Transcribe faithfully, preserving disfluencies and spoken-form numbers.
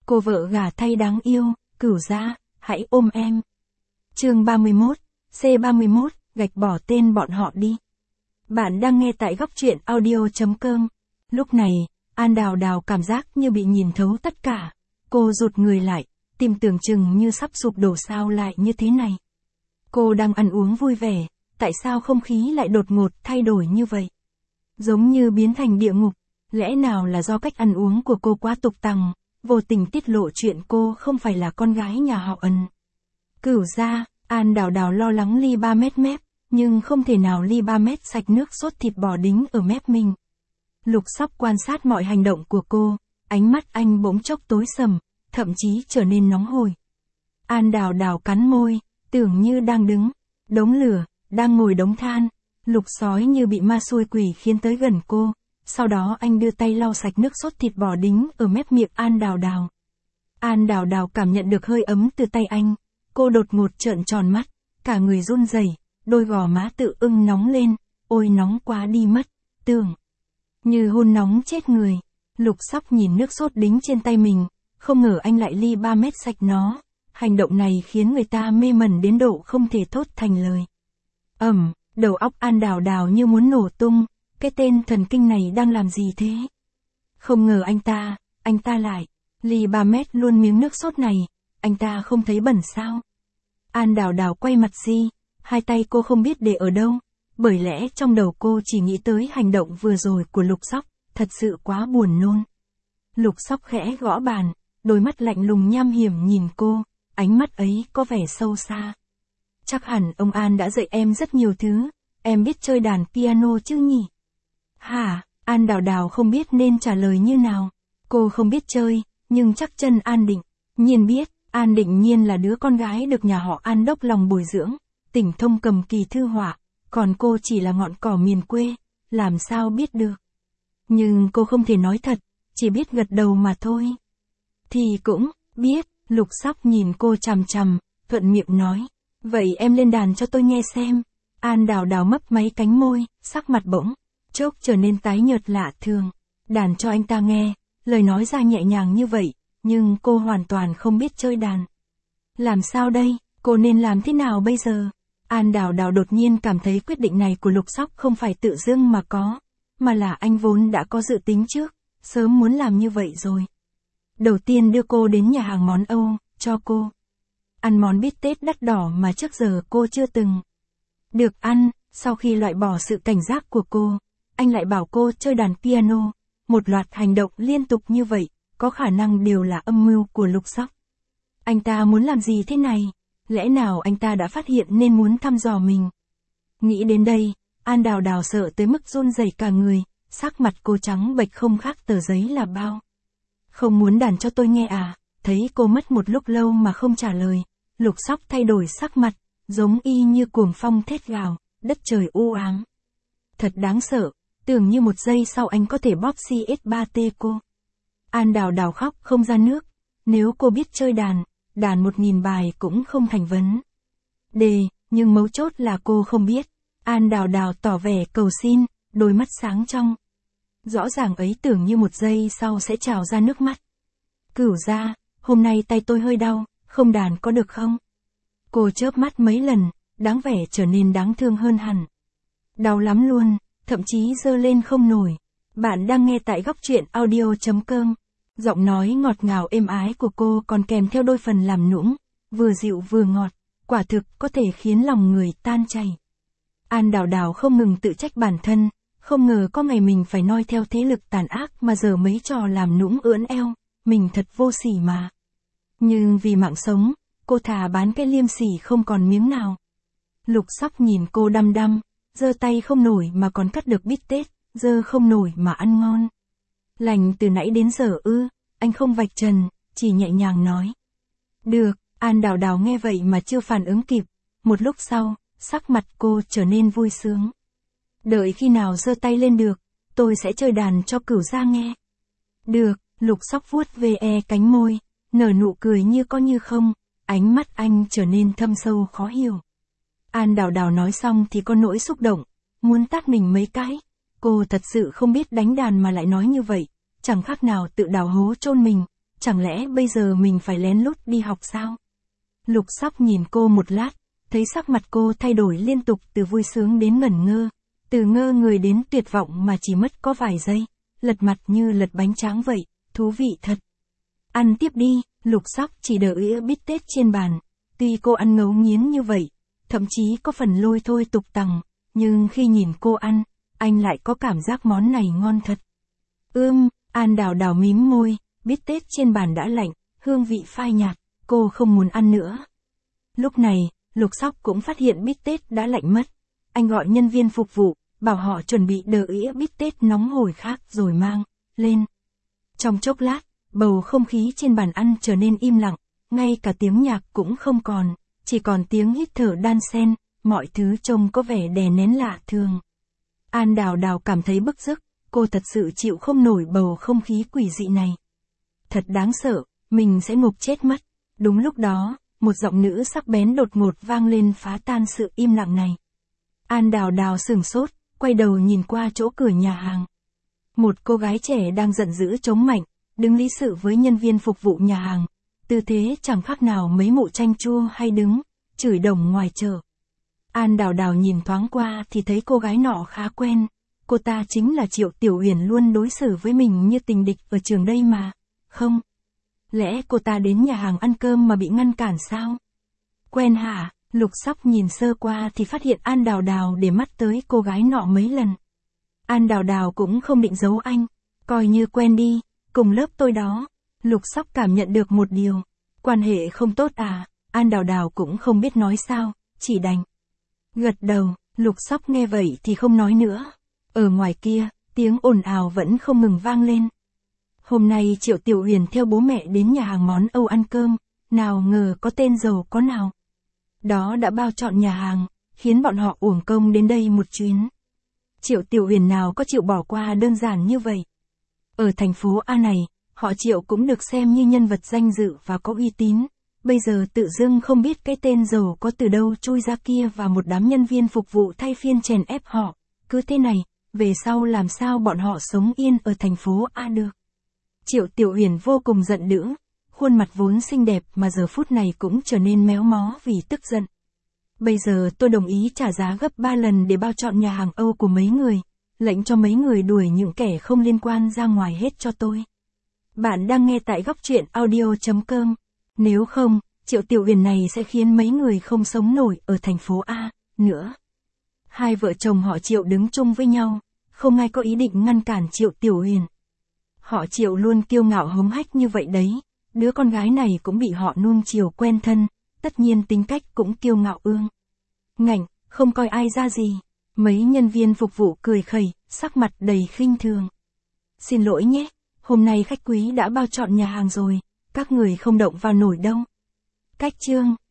Cô vợ gả thay đáng yêu, Cửu Gia, hãy ôm em. Chương ba mươi mốt, C ba mươi mốt, gạch bỏ tên bọn họ đi. Bạn đang nghe tại góc truyện audio.com. Lúc này, An Đào Đào cảm giác như bị nhìn thấu tất cả. Cô rụt người lại, tim tưởng chừng như sắp sụp đổ, sao lại như thế này. Cô đang ăn uống vui vẻ, tại sao không khí lại đột ngột thay đổi như vậy? Giống như biến thành địa ngục, lẽ nào là do cách ăn uống của cô quá tục tằng, vô tình tiết lộ chuyện cô không phải là con gái nhà họ Ân. Cửu Gia, An Đào Đào lo lắng ly ba mét mép, nhưng không thể nào ly ba mét sạch nước sốt thịt bò đính ở mép mình. Lục Sóc quan sát mọi hành động của cô, ánh mắt anh bỗng chốc tối sầm, thậm chí trở nên nóng hổi. An Đào Đào cắn môi, tưởng như đang đứng đống lửa, đang ngồi đống than. Lục Sói như bị ma xui quỷ khiến tới gần cô, sau đó anh đưa tay lau sạch nước sốt thịt bò đính ở mép miệng An Đào Đào. An Đào Đào cảm nhận được hơi ấm từ tay anh, cô đột ngột trợn tròn mắt, cả người run rẩy, đôi gò má tự ưng nóng lên, ôi nóng quá đi mất, tưởng như hôn nóng chết người. Lục Sóc nhìn nước sốt đính trên tay mình, không ngờ anh lại ly ba mét sạch nó. Hành động này khiến người ta mê mẩn đến độ không thể thốt thành lời. Ầm, đầu óc An Đào Đào như muốn nổ tung, cái tên thần kinh này đang làm gì thế? Không ngờ anh ta, anh ta lại ly ba mét luôn miếng nước sốt này, anh ta không thấy bẩn sao? An Đào Đào quay mặt đi, hai tay cô không biết để ở đâu, bởi lẽ trong đầu cô chỉ nghĩ tới hành động vừa rồi của Lục Sóc, thật sự quá buồn nôn. Lục Sóc khẽ gõ bàn, đôi mắt lạnh lùng nham hiểm nhìn cô, ánh mắt ấy có vẻ sâu xa. Chắc hẳn ông An đã dạy em rất nhiều thứ, em biết chơi đàn piano chứ nhỉ? Hả? An Đào Đào không biết nên trả lời như nào. Cô không biết chơi, nhưng chắc chân An Định Nhiên biết. An Định Nhiên là đứa con gái được nhà họ An đốc lòng bồi dưỡng, tỉnh thông cầm kỳ thư họa, còn cô chỉ là ngọn cỏ miền quê, làm sao biết được. Nhưng cô không thể nói thật, chỉ biết gật đầu mà thôi. Thì cũng biết. Lục Sóc nhìn cô chằm chằm, thuận miệng nói, vậy em lên đàn cho tôi nghe xem. An Đào Đào mấp máy cánh môi, sắc mặt bỗng chốc trở nên tái nhợt lạ thường. Đàn cho anh ta nghe, lời nói ra nhẹ nhàng như vậy, nhưng cô hoàn toàn không biết chơi đàn. Làm sao đây, cô nên làm thế nào bây giờ? An Đào Đào đột nhiên cảm thấy quyết định này của Lục Sóc không phải tự dưng mà có, mà là anh vốn đã có dự tính trước, sớm muốn làm như vậy rồi. Đầu tiên đưa cô đến nhà hàng món Âu, cho cô ăn món bít tết đắt đỏ mà trước giờ cô chưa từng được ăn. Sau khi loại bỏ sự cảnh giác của cô, anh lại bảo cô chơi đàn piano. Một loạt hành động liên tục như vậy, có khả năng đều là âm mưu của Lục Sóc. Anh ta muốn làm gì thế này? Lẽ nào anh ta đã phát hiện nên muốn thăm dò mình? Nghĩ đến đây, An Đào Đào sợ tới mức run rẩy cả người, sắc mặt cô trắng bệch không khác tờ giấy là bao. Không muốn đàn cho tôi nghe à? Thấy cô mất một lúc lâu mà không trả lời, Lục Sóc thay đổi sắc mặt, giống y như cuồng phong thét gào, đất trời u ám. Thật đáng sợ, tưởng như một giây sau anh có thể bóp xê ét ba tê cô. An Đào Đào khóc không ra nước, nếu cô biết chơi đàn, đàn một nghìn bài cũng không thành vấn đề, nhưng mấu chốt là cô không biết. An Đào Đào tỏ vẻ cầu xin, đôi mắt sáng trong. Rõ ràng ấy tưởng như một giây sau sẽ trào ra nước mắt. Cửu Gia, hôm nay tay tôi hơi đau, không đàn có được không? Cô chớp mắt mấy lần, đáng vẻ trở nên đáng thương hơn hẳn. Đau lắm luôn, thậm chí giơ lên không nổi. Bạn đang nghe tại góc truyện audio.com. Giọng nói ngọt ngào êm ái của cô còn kèm theo đôi phần làm nũng, vừa dịu vừa ngọt, quả thực có thể khiến lòng người tan chảy. An Đào Đào không ngừng tự trách bản thân, không ngờ có ngày mình phải noi theo thế lực tàn ác mà giờ mấy trò làm nũng ưỡn eo, mình thật vô sỉ mà. Nhưng vì mạng sống, cô thà bán cái liêm sỉ không còn miếng nào. Lục Sóc nhìn cô đăm đăm, giơ tay không nổi mà còn cắt được bít tết, giơ không nổi mà ăn ngon. Lành từ nãy đến giờ ư? Anh không vạch trần, chỉ nhẹ nhàng nói. Được. An Đào Đào nghe vậy mà chưa phản ứng kịp. Một lúc sau, sắc mặt cô trở nên vui sướng. Đợi khi nào giơ tay lên được, tôi sẽ chơi đàn cho Cửu Gia nghe. Được. Lục Sóc vuốt ve cánh môi, nở nụ cười như có như không, ánh mắt anh trở nên thâm sâu khó hiểu. An Đào Đào nói xong thì có nỗi xúc động, muốn tát mình mấy cái. Cô thật sự không biết đánh đàn mà lại nói như vậy, chẳng khác nào tự đào hố chôn mình. chẳng lẽ bây giờ mình phải lén lút đi học sao? Lục Sóc nhìn cô một lát, thấy sắc mặt cô thay đổi liên tục từ vui sướng đến ngẩn ngơ, từ ngơ người đến tuyệt vọng mà chỉ mất có vài giây, lật mặt như lật bánh tráng vậy, thú vị thật. Ăn tiếp đi, Lục Sóc chỉ đỡ ĩa bít tết trên bàn, tuy cô ăn ngấu nghiến như vậy, thậm chí có phần lôi thôi tục tằng, nhưng khi nhìn cô ăn, anh lại có cảm giác món này ngon thật. Ưm, An Đào Đào mím môi, bít tết trên bàn đã lạnh, hương vị phai nhạt, cô không muốn ăn nữa. Lúc này, Lục Sóc cũng phát hiện bít tết đã lạnh mất. Anh gọi nhân viên phục vụ, bảo họ chuẩn bị đỡ ĩa bít tết nóng hổi khác rồi mang lên. Trong chốc lát, bầu không khí trên bàn ăn trở nên im lặng, ngay cả tiếng nhạc cũng không còn, chỉ còn tiếng hít thở đan xen, mọi thứ trông có vẻ đè nén lạ thường. An Đào Đào cảm thấy bức rứt, cô thật sự chịu không nổi bầu không khí quỷ dị này. Thật đáng sợ, mình sẽ ngộp chết mất. Đúng lúc đó, một giọng nữ sắc bén đột ngột vang lên phá tan sự im lặng này. An Đào Đào sửng sốt, quay đầu nhìn qua chỗ cửa nhà hàng. Một cô gái trẻ đang giận dữ chống mạnh, đứng lý sự với nhân viên phục vụ nhà hàng, tư thế chẳng khác nào mấy mụ chanh chua hay đứng, chửi đồng ngoài chợ. An Đào Đào nhìn thoáng qua thì thấy cô gái nọ khá quen, cô ta chính là Triệu Tiểu Uyển luôn đối xử với mình như tình địch ở trường đây mà, không? Lẽ cô ta đến nhà hàng ăn cơm mà bị ngăn cản sao? Quen hả? Lục Sóc nhìn sơ qua thì phát hiện An Đào Đào để mắt tới cô gái nọ mấy lần. An Đào Đào cũng không định giấu anh, coi như quen đi, cùng lớp tôi đó. Lục Sóc cảm nhận được một điều, quan hệ không tốt à? An Đào Đào cũng không biết nói sao, chỉ đành gật đầu. Lục Sóc nghe vậy thì không nói nữa. Ở ngoài kia, tiếng ồn ào vẫn không ngừng vang lên. Hôm nay Triệu Tiểu Uyển theo bố mẹ đến nhà hàng món Âu ăn cơm, nào ngờ có tên giàu có nào đó đã bao trọn nhà hàng, khiến bọn họ uổng công đến đây một chuyến. Triệu Tiểu Uyển nào có chịu bỏ qua đơn giản như vậy. Ở thành phố A này, họ Triệu cũng được xem như nhân vật danh dự và có uy tín, bây giờ tự dưng không biết cái tên giàu có từ đâu chui ra kia và một đám nhân viên phục vụ thay phiên chèn ép họ, cứ thế này, về sau làm sao bọn họ sống yên ở thành phố A được. Triệu Tiểu Uyển vô cùng giận dữ, khuôn mặt vốn xinh đẹp mà giờ phút này cũng trở nên méo mó vì tức giận. Bây giờ tôi đồng ý trả giá gấp ba lần để bao trọn nhà hàng Âu của mấy người, lệnh cho mấy người đuổi những kẻ không liên quan ra ngoài hết cho tôi. Bạn đang nghe tại góc truyện audio chấm com. Nếu không, Triệu Tiểu Uyển này sẽ khiến mấy người không sống nổi ở thành phố A nữa. Hai vợ chồng họ Triệu đứng chung với nhau, không ai có ý định ngăn cản Triệu Tiểu Uyển. Họ Triệu luôn kiêu ngạo hống hách như vậy đấy, đứa con gái này cũng bị họ nuông chiều quen thân, tất nhiên tính cách cũng kiêu ngạo ương ngạnh, không coi ai ra gì. Mấy nhân viên phục vụ cười khẩy, sắc mặt đầy khinh thường. Xin lỗi nhé, hôm nay khách quý đã bao trọn nhà hàng rồi, các người không động vào nổi đâu. Cách chương